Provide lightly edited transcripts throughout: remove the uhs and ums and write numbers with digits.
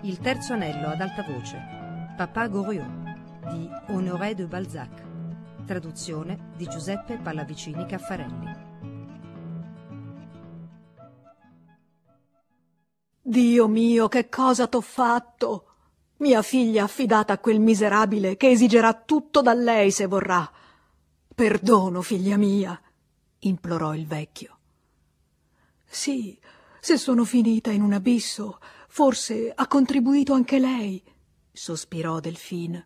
Il terzo anello ad alta voce, Papa Goriot, di Honoré de Balzac. Traduzione di Giuseppe Pallavicini Caffarelli. Dio mio, che cosa t'ho fatto? Mia figlia affidata a quel miserabile che esigerà tutto da lei se vorrà. Perdono, figlia mia, implorò il vecchio. Sì, se sono finita in un abisso, forse ha contribuito anche lei, sospirò Delphine.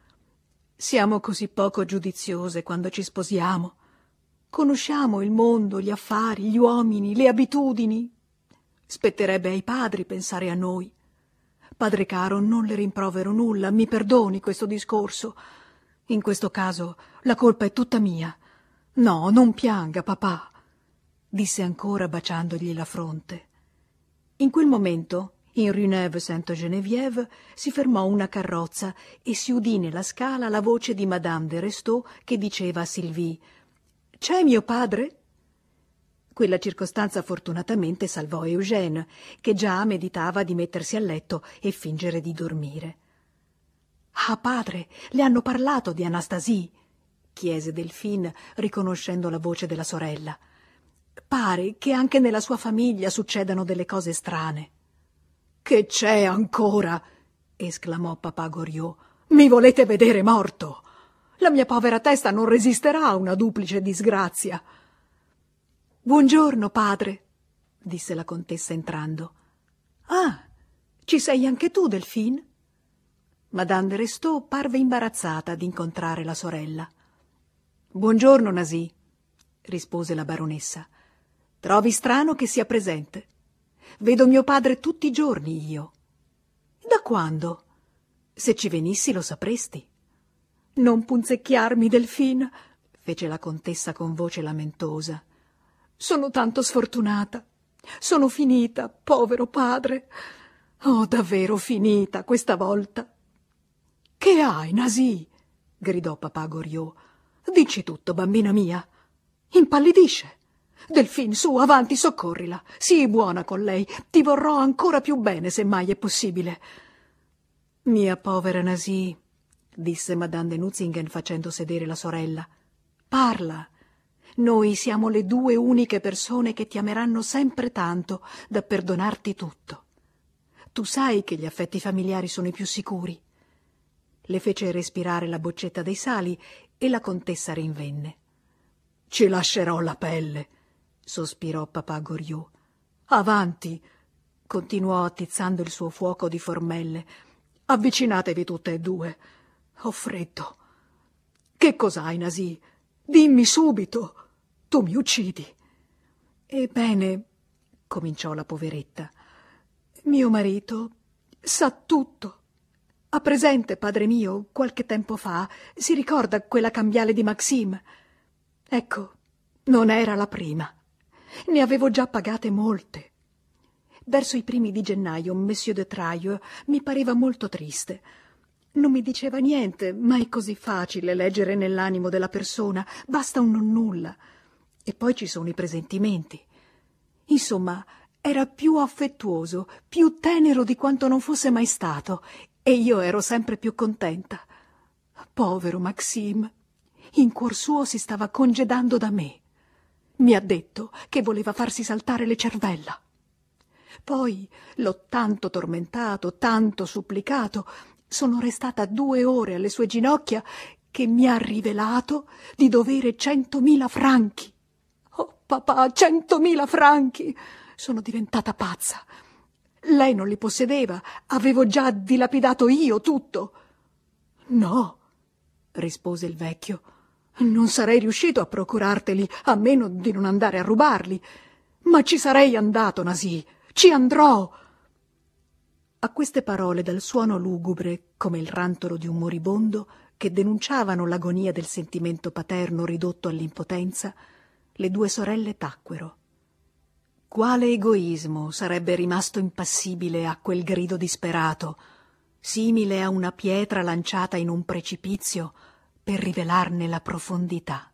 Siamo così poco giudiziose quando ci sposiamo. Conosciamo il mondo, gli affari, gli uomini, le abitudini. Spetterebbe ai padri pensare a noi. Padre caro, non le rimprovero nulla, mi perdoni questo discorso. In questo caso la colpa è tutta mia. No, non pianga, papà, disse ancora baciandogli la fronte. In quel momento, in Rue Neuve-Sainte-Geneviève, si fermò una carrozza e si udì nella scala la voce di Madame de Restaud che diceva a Sylvie: «C'è mio padre?» Quella circostanza fortunatamente salvò Eugène, che già meditava di mettersi a letto e fingere di dormire. «Ah, padre, le hanno parlato di Anastasie?» chiese Delphine, riconoscendo la voce della sorella. «Pare che anche nella sua famiglia succedano delle cose strane». «Che c'è ancora?» esclamò papà Goriot. «Mi volete vedere morto? La mia povera testa non resisterà a una duplice disgrazia». «Buongiorno, padre», disse la contessa entrando. «Ah, ci sei anche tu, Delphine?» Madame de Restaud parve imbarazzata ad incontrare la sorella. «Buongiorno, Nasie», rispose la baronessa. «Trovi strano che sia presente? Vedo mio padre tutti i giorni io». «Da quando?» «Se ci venissi lo sapresti». «Non punzecchiarmi, Delphine», fece la contessa con voce lamentosa. «Sono tanto sfortunata. Sono finita, povero padre. Oh, davvero finita questa volta». «Che hai, Nasie?» gridò papà Goriot. «Dici tutto, bambina mia». «Impallidisce. Delphine, su, avanti, soccorrila. Sii buona con lei. Ti vorrò ancora più bene, se mai è possibile». «Mia povera Nasie», disse Madame de Nucingen facendo sedere la sorella. «Parla. Noi siamo le due uniche persone che ti ameranno sempre tanto da perdonarti tutto. Tu sai che gli affetti familiari sono i più sicuri». Le fece respirare la boccetta dei sali e la contessa rinvenne. «Ci lascerò la pelle», sospirò papà Goriot. «Avanti», continuò attizzando il suo fuoco di formelle. «Avvicinatevi tutte e due. Ho freddo». «Che cos'hai, Nasie? Dimmi subito. Tu mi uccidi». «Ebbene», cominciò la poveretta, «mio marito sa tutto. Ha presente, padre mio, qualche tempo fa, si ricorda quella cambiale di Maxime? Ecco, non era la prima. Ne avevo già pagate molte. Verso i primi di gennaio, Monsieur de Trailles mi pareva molto triste. Non mi diceva niente, ma è così facile leggere nell'animo della persona, basta un nonnulla. E poi ci sono i presentimenti. Insomma, era più affettuoso, più tenero di quanto non fosse mai stato, e io ero sempre più contenta. Povero Maxime, in cuor suo si stava congedando da me. Mi ha detto che voleva farsi saltare le cervella. Poi l'ho tanto tormentato, tanto supplicato, sono restata 2 ore alle sue ginocchia, che mi ha rivelato di dovere 100.000 franchi. Oh, papà, 100.000 franchi! Sono diventata pazza. Lei non li possedeva, avevo già dilapidato io tutto». «No», rispose il vecchio, «non sarei riuscito a procurarteli, a meno di non andare a rubarli. Ma ci sarei andato, Nasie, ci andrò». A queste parole, dal suono lugubre, come il rantolo di un moribondo, che denunciavano l'agonia del sentimento paterno ridotto all'impotenza, le 2 sorelle tacquero. Quale egoismo sarebbe rimasto impassibile a quel grido disperato, simile a una pietra lanciata in un precipizio per rivelarne la profondità?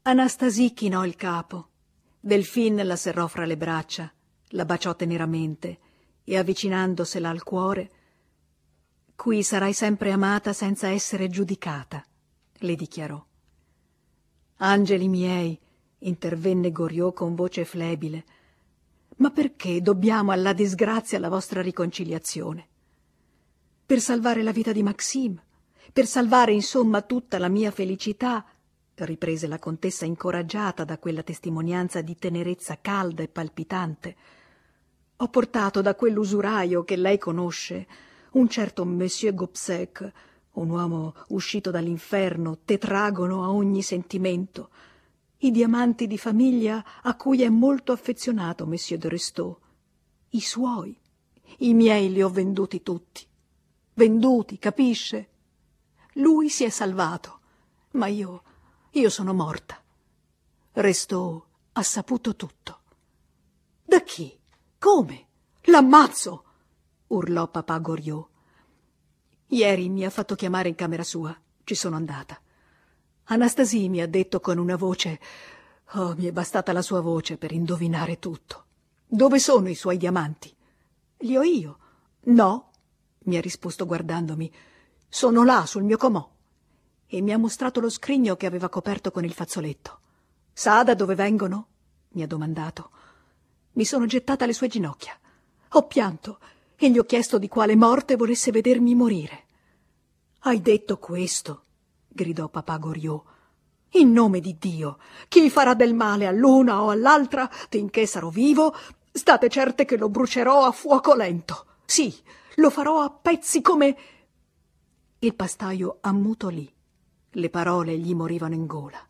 Anastasie chinò il capo. Delphine la serrò fra le braccia, la baciò teneramente e, avvicinandosela al cuore: «Qui sarai sempre amata senza essere giudicata», le dichiarò. «Angeli miei», intervenne Goriot con voce flebile, «ma perché dobbiamo alla disgrazia la vostra riconciliazione? Per salvare la vita di Maxime, per salvare insomma tutta la mia felicità», riprese la contessa incoraggiata da quella testimonianza di tenerezza calda e palpitante. «Ho portato da quell'usuraio che lei conosce, un certo Monsieur Gobseck, un uomo uscito dall'inferno, tetragono a ogni sentimento, i diamanti di famiglia a cui è molto affezionato Monsieur de Restaud, i suoi, i miei li ho venduti tutti. Venduti, capisce? Lui si è salvato, ma io sono morta. Restaud ha saputo tutto». «Da chi? Come? L'ammazzo!» urlò papà Goriot. «Ieri mi ha fatto chiamare in camera sua. Ci sono andata. Anastasie mi ha detto con una voce, oh, mi è bastata la sua voce per indovinare tutto: dove sono i suoi diamanti? Li ho io. No, mi ha risposto guardandomi, sono là sul mio comò. E mi ha mostrato lo scrigno che aveva coperto con il fazzoletto. Sa da dove vengono? Mi ha domandato. Mi sono gettata alle sue ginocchia. Ho pianto e gli ho chiesto di quale morte volesse vedermi morire. «Hai detto questo?» gridò papà Goriot. «In nome di Dio, chi farà del male all'una o all'altra finché sarò vivo, state certe che lo brucerò a fuoco lento. Sì, lo farò a pezzi come...» Il pastaio ammutolì. Le parole gli morivano in gola.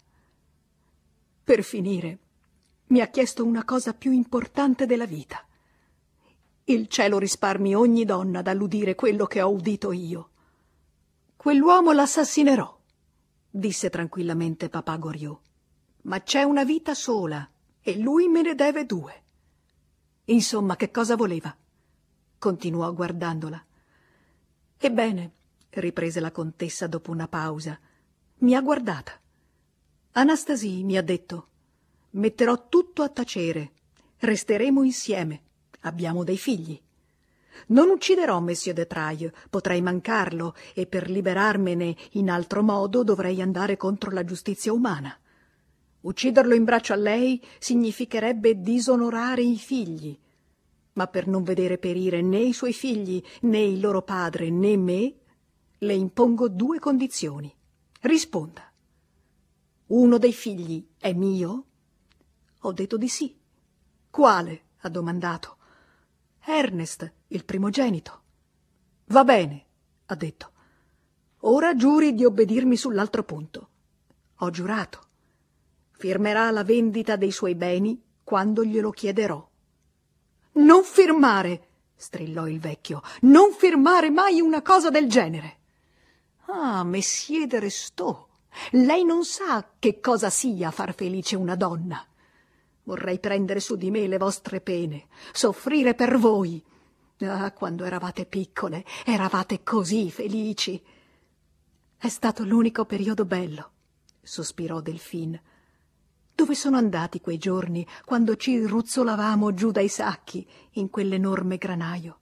Per finire, mi ha chiesto una cosa più importante della vita. Il cielo risparmi ogni donna dall'udire quello che ho udito io. «Quell'uomo l'assassinerò», disse tranquillamente papà Goriot, «ma c'è una vita sola e lui me ne deve 2. Insomma, che cosa voleva?» continuò guardandola. «Ebbene», riprese la contessa dopo una pausa, mi ha guardata. «Anastasie mi ha detto, metterò tutto a tacere, resteremo insieme, abbiamo dei figli. Non ucciderò Monsieur de Trailles, potrei mancarlo e per liberarmene in altro modo dovrei andare contro la giustizia umana. Ucciderlo in braccio a lei significherebbe disonorare i figli, ma per non vedere perire né i suoi figli, né il loro padre, né me, le impongo 2 condizioni. Risponda. Uno dei figli è mio?» Ho detto di sì. «Quale?» ha domandato. «Ernest, il primogenito». «Va bene», ha detto. «Ora giuri di obbedirmi sull'altro punto». Ho giurato. «Firmerà la vendita dei suoi beni quando glielo chiederò». «Non firmare!» strillò il vecchio. «Non firmare mai una cosa del genere!» «Ah, Monsieur de Restaud, lei non sa che cosa sia far felice una donna. Vorrei prendere su di me le vostre pene, soffrire per voi. Ah, quando eravate piccole, eravate così felici!» «È stato l'unico periodo bello», sospirò Delphine. «Dove sono andati quei giorni quando ci ruzzolavamo giù dai sacchi in quell'enorme granaio?»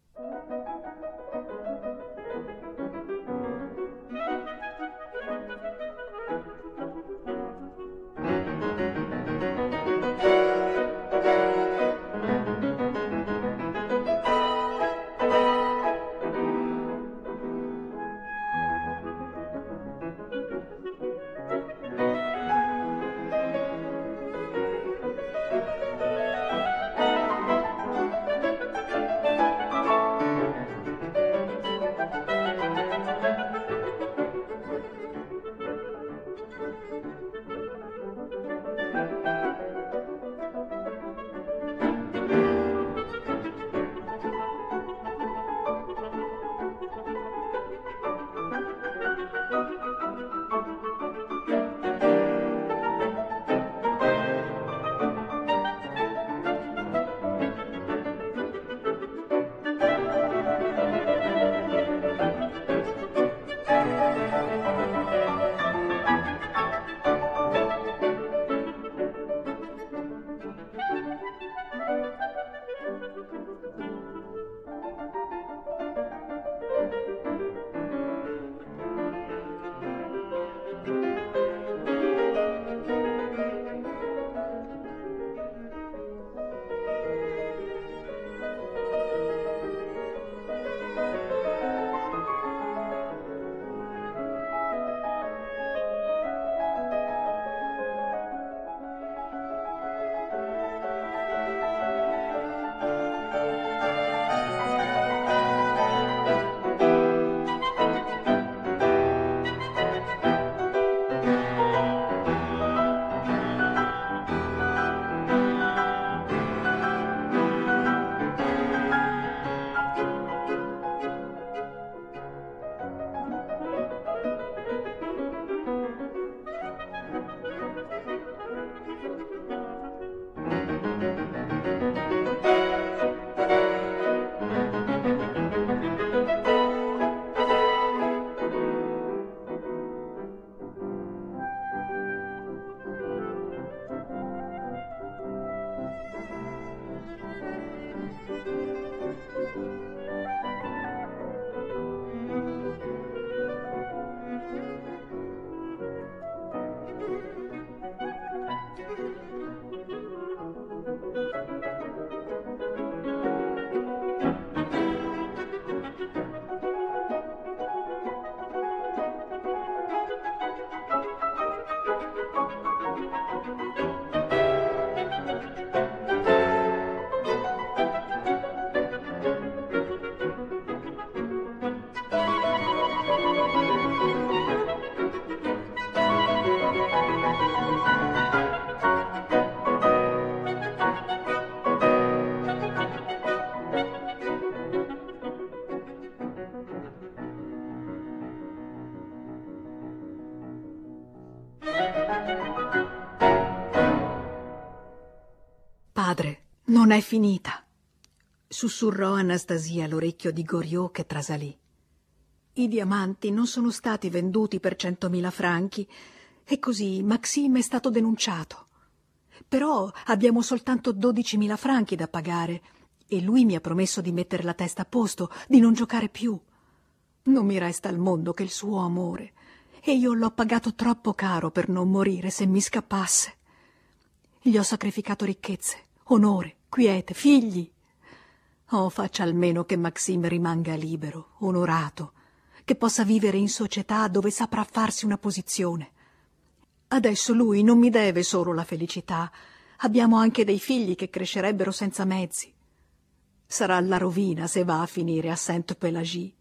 padre, non è finita, sussurrò Anastasia all'orecchio di Goriot che trasalì. I diamanti non sono stati venduti per 100.000 franchi e così Maxime è stato denunciato. Però abbiamo soltanto 12.000 franchi da pagare e lui mi ha promesso di mettere la testa a posto, di non giocare più. Non mi resta al mondo che il suo amore e io l'ho pagato troppo caro per non morire se mi scappasse. Gli ho sacrificato ricchezze, onore, quiete, figli. Oh, faccia almeno che Maxime rimanga libero, onorato, che possa vivere in società dove saprà farsi una posizione. Adesso lui non mi deve solo la felicità. Abbiamo anche dei figli che crescerebbero senza mezzi. Sarà la rovina se va a finire a Sainte-Pélagie.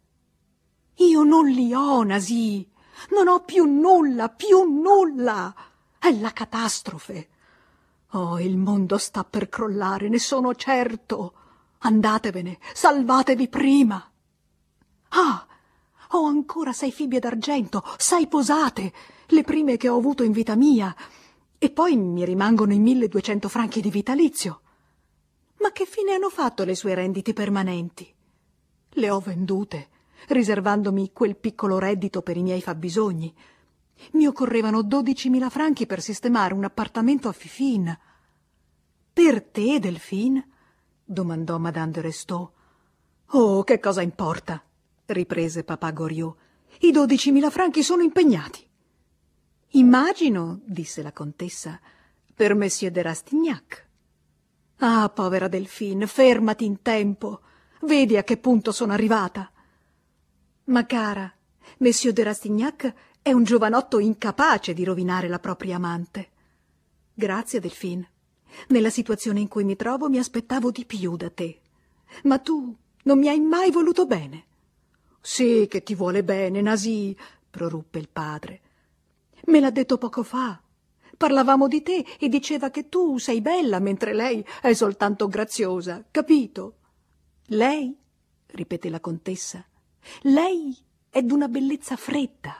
Io non li ho, Nasie. Non ho più nulla, più nulla. È la catastrofe. Oh, il mondo sta per crollare, ne sono certo. Andatevene, salvatevi prima. Ah, ho ancora 6 fibbie d'argento, 6 posate, le prime che ho avuto in vita mia, e poi mi rimangono i 1.200 franchi di vitalizio. Ma che fine hanno fatto le sue rendite permanenti? Le ho vendute, riservandomi quel piccolo reddito per i miei fabbisogni. Mi occorrevano 12.000 franchi per sistemare un appartamento a Fifine. Per te, Delphine? Domandò Madame de Restaud. Oh, che cosa importa? Riprese papà Goriot. I 12.000 franchi sono impegnati. Immagino, disse la contessa, per Monsieur de Rastignac. Ah, povera Delphine, fermati in tempo. Vedi a che punto sono arrivata. Ma cara, Monsieur de Rastignac è un giovanotto incapace di rovinare la propria amante. Grazie, Delphine. Nella situazione in cui mi trovo mi aspettavo di più da te. Ma tu non mi hai mai voluto bene. Sì che ti vuole bene, Nasie, proruppe il padre. Me l'ha detto poco fa. Parlavamo di te e diceva che tu sei bella mentre lei è soltanto graziosa, capito? Lei, ripeté la contessa, lei è d'una bellezza fredda.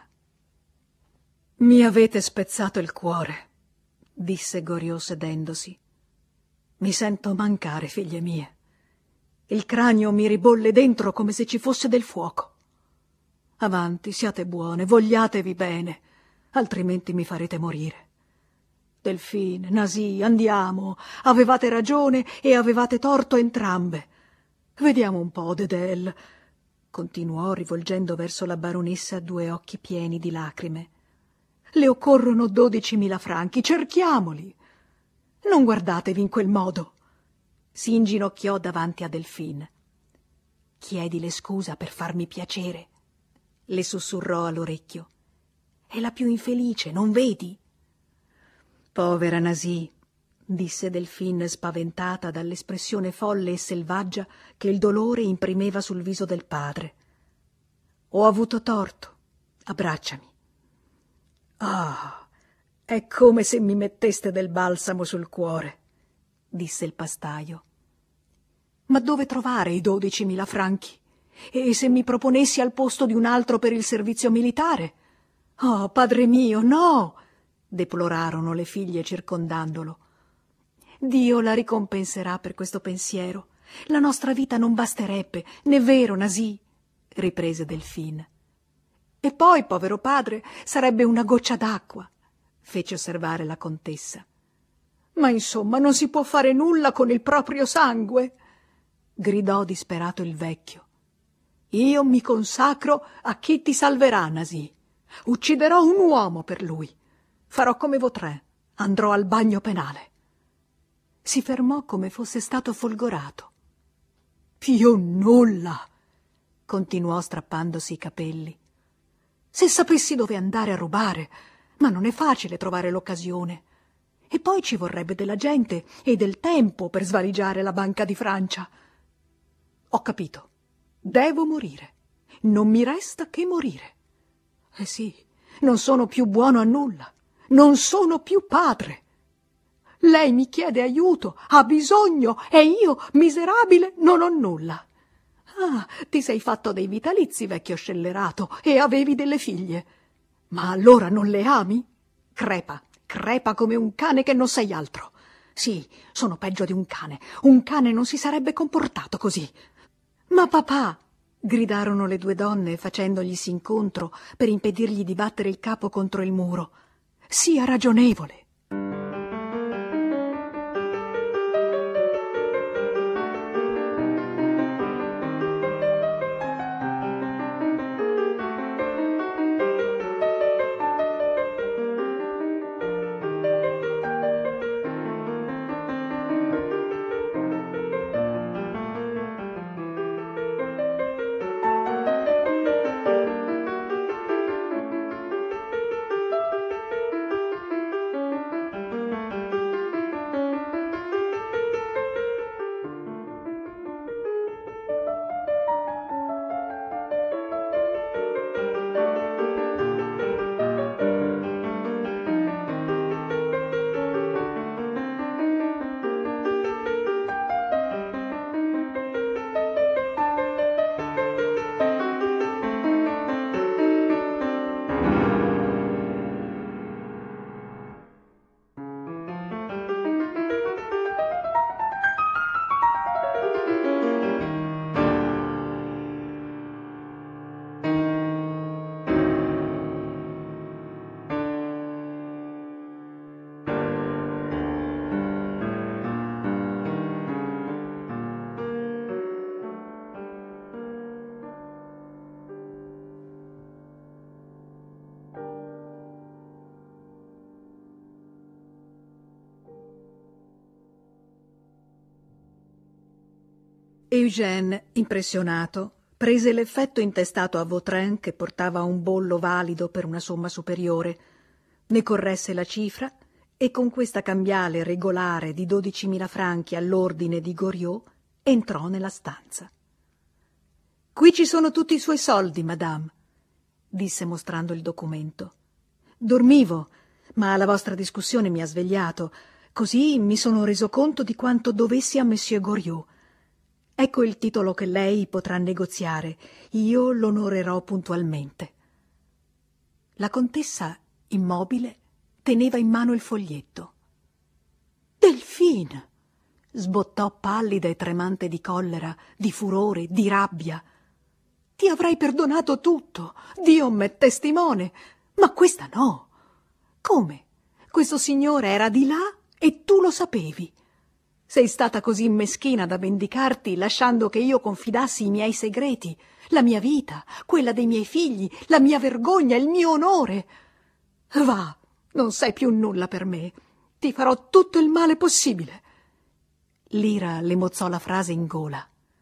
Mi avete spezzato il cuore, disse Goriot sedendosi. Mi sento mancare, figlie mie. Il cranio mi ribolle dentro come se ci fosse del fuoco. Avanti, siate buone, vogliatevi bene, altrimenti mi farete morire. Delphine, Nasie, andiamo. Avevate ragione e avevate torto entrambe. Vediamo un po', Dedel, continuò rivolgendo verso la baronessa 2 occhi pieni di lacrime. Le occorrono 12.000 franchi, cerchiamoli. Non guardatevi in quel modo. Si inginocchiò davanti a Delphine. Chiedile scusa per farmi piacere, le sussurrò all'orecchio. È la più infelice, non vedi? Povera Nasie, disse Delphine spaventata dall'espressione folle e selvaggia che il dolore imprimeva sul viso del padre. Ho avuto torto. Abbracciami. Ah, è come se mi metteste del balsamo sul cuore, disse il pastaio. Ma dove trovare i 12.000 franchi? E se mi proponessi al posto di un altro per il servizio militare? Oh, padre mio, no! Deplorarono le figlie circondandolo. Dio la ricompenserà per questo pensiero. La nostra vita non basterebbe, n'è vero, Nasie? Riprese Delphine. E poi, povero padre, sarebbe una goccia d'acqua, fece osservare la contessa. Ma insomma non si può fare nulla con il proprio sangue, gridò disperato il vecchio. Io mi consacro a chi ti salverà, Nasie. Ucciderò un uomo per lui. Farò come Vautrin, andrò al bagno penale. Si fermò come fosse stato folgorato. Più nulla, continuò strappandosi i capelli. Se sapessi dove andare a rubare, ma non è facile trovare l'occasione. E poi ci vorrebbe della gente e del tempo per svaligiare la Banca di Francia. Ho capito. Devo morire. Non mi resta che morire. Eh sì, non sono più buono a nulla. Non sono più padre. Lei mi chiede aiuto, ha bisogno, e io, miserabile, non ho nulla. Ah, ti sei fatto dei vitalizi, vecchio scellerato, e avevi delle figlie. Ma allora non le ami? Crepa come un cane che non sei altro. Sì, sono peggio di un cane. Un cane non si sarebbe comportato così. Ma papà, gridarono le due donne facendoglisi incontro per impedirgli di battere il capo contro il muro. Sia ragionevole. Eugène, impressionato, prese l'effetto intestato a Vautrin che portava un bollo valido per una somma superiore, ne corresse la cifra e con questa cambiale regolare di 12.000 franchi all'ordine di Goriot entrò nella stanza. «Qui ci sono tutti i suoi soldi, madame», disse mostrando il documento. «Dormivo, ma la vostra discussione mi ha svegliato, così mi sono reso conto di quanto dovessi a Monsieur Goriot. Ecco il titolo che lei potrà negoziare. Io l'onorerò puntualmente». La contessa, immobile, teneva in mano il foglietto. «Delphine!» sbottò pallida e tremante di collera, di furore, di rabbia. «Ti avrei perdonato tutto, Dio m'è testimone, ma questa no. Come? Questo signore era di là e tu lo sapevi. Sei stata così meschina da vendicarti lasciando che io confidassi i miei segreti, la mia vita, quella dei miei figli, la mia vergogna, il mio onore. Va, non sei più nulla per me. Ti farò tutto il male possibile». L'ira le mozzò la frase in gola.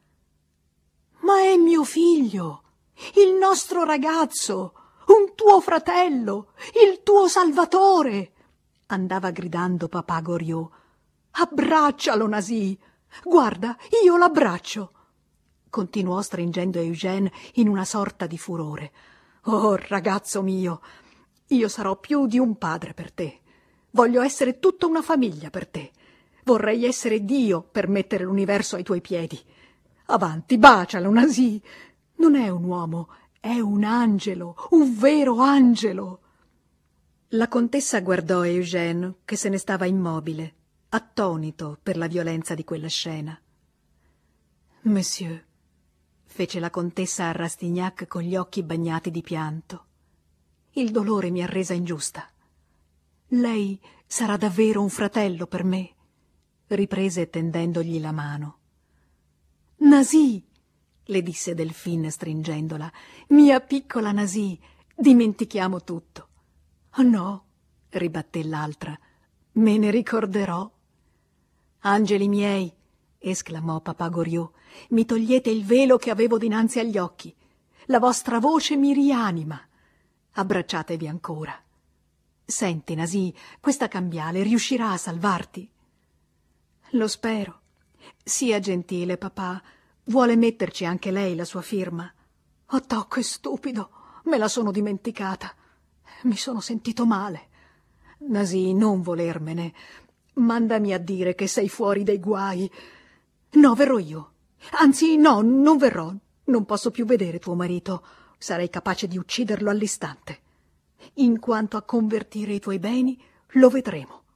«Ma è mio figlio, il nostro ragazzo, un tuo fratello, il tuo salvatore», andava gridando papà Goriot. «Abbraccialo, Nasie. Guarda, io l'abbraccio», continuò stringendo Eugène in una sorta di furore. «Oh, ragazzo mio, io sarò più di un padre per te. Voglio essere tutta una famiglia per te. Vorrei essere Dio per mettere l'universo ai tuoi piedi. Avanti, bacialo, Nasie. Non è un uomo, è un angelo, un vero angelo». La contessa guardò Eugène, che se ne stava immobile, attonito per la violenza di quella scena. «Monsieur», fece la contessa a Rastignac con gli occhi bagnati di pianto, «il dolore mi ha resa ingiusta. Lei sarà davvero un fratello per me», riprese tendendogli la mano. «Nasie», le disse Delphine stringendola, «mia piccola Nasie, dimentichiamo tutto». «Oh no», ribatté l'altra, «me ne ricorderò». «Angeli miei», esclamò papà Goriot, «mi togliete il velo che avevo dinanzi agli occhi. La vostra voce mi rianima. Abbracciatevi ancora. Senti, Nasie, questa cambiale riuscirà a salvarti?» «Lo spero. Sia gentile, papà. Vuole metterci anche lei la sua firma?» «Oh, tocco, è stupido. Me la sono dimenticata. Mi sono sentito male. Nasie, non volermene. Mandami a dire che sei fuori dai guai. No, verrò io. Anzi, no, non verrò. Non posso più vedere tuo marito. Sarei capace di ucciderlo all'istante. In quanto a convertire i tuoi beni, lo vedremo.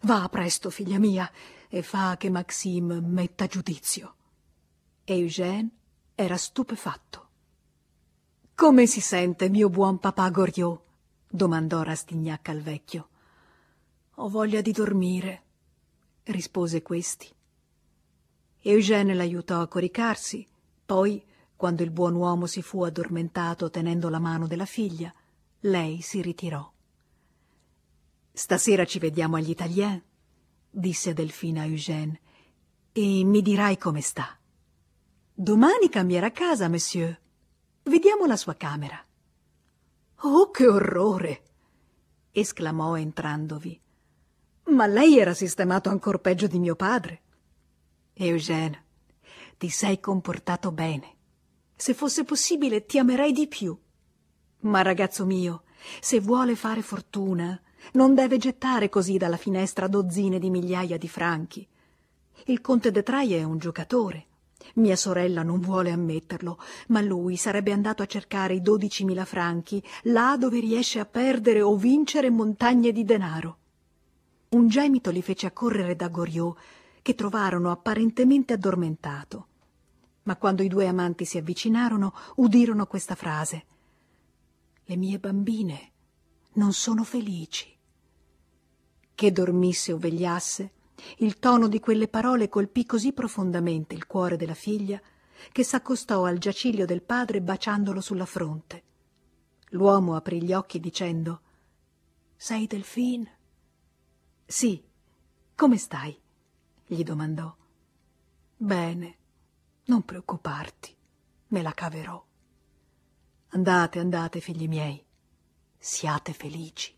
Va presto, figlia mia, e fa che Maxime metta giudizio. E Eugène era stupefatto. «Come si sente, mio buon papà Goriot?» domandò Rastignac al vecchio. «Ho voglia di dormire», rispose questi. Eugène l'aiutò a coricarsi, poi, quando il buon uomo si fu addormentato tenendo la mano della figlia, lei si ritirò. «Stasera ci vediamo agli Italiens», disse Delphine a Eugène, «e mi dirai come sta. Domani cambierà casa, monsieur. Vediamo la sua camera». «Oh, che orrore!» esclamò entrandovi. «Ma lei era sistemato ancor peggio di mio padre». «Eugène, ti sei comportato bene. Se fosse possibile ti amerei di più. Ma ragazzo mio, se vuole fare fortuna, non deve gettare così dalla finestra dozzine di migliaia di franchi. Il conte de Trailles è un giocatore. Mia sorella non vuole ammetterlo, ma lui sarebbe andato a cercare i 12.000 franchi là dove riesce a perdere o vincere montagne di denaro». Un gemito li fece accorrere da Goriot, che trovarono apparentemente addormentato. Ma quando i due amanti si avvicinarono, udirono questa frase: «Le mie bambine non sono felici». Che dormisse o vegliasse, il tono di quelle parole colpì così profondamente il cuore della figlia che s'accostò al giaciglio del padre baciandolo sulla fronte. L'uomo aprì gli occhi dicendo: «Sei Delphine?» «Sì, come stai?» gli domandò. «Bene, non preoccuparti, me la caverò. Andate, andate, figli miei, siate felici».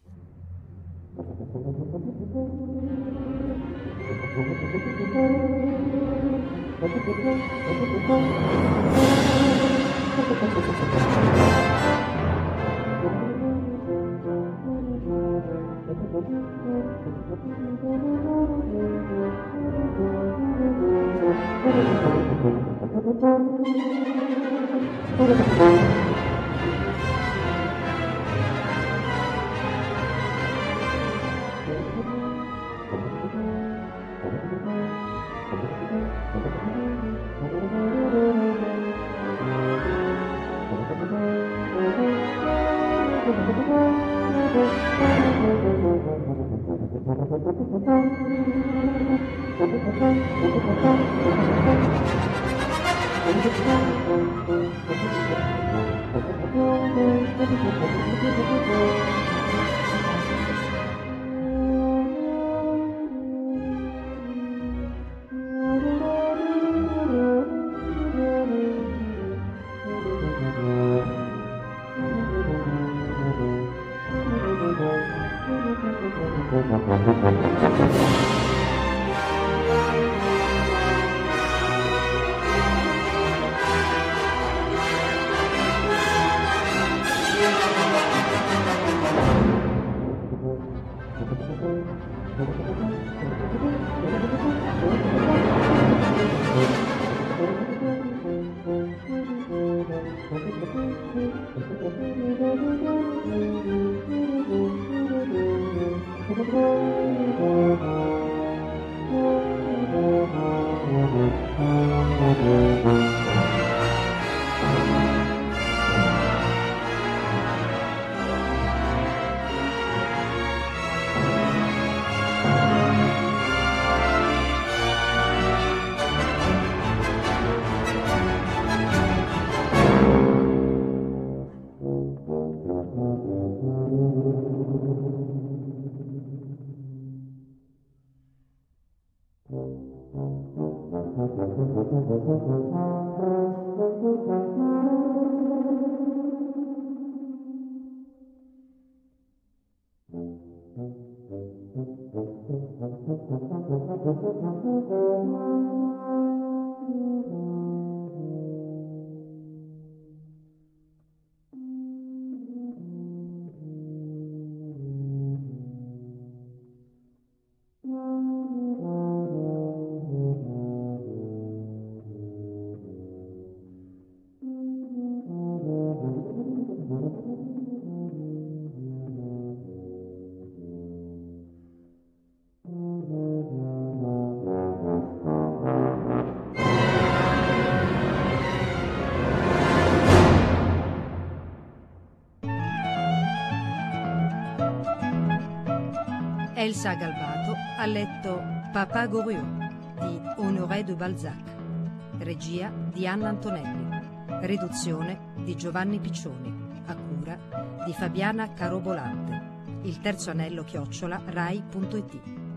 Elsa Galbato ha letto Papa Goriot di Honoré de Balzac, regia di Anna Antonelli, riduzione di Giovanni Piccioni, a cura di Fabiana Carobolante. Il terzo anello @rai.it.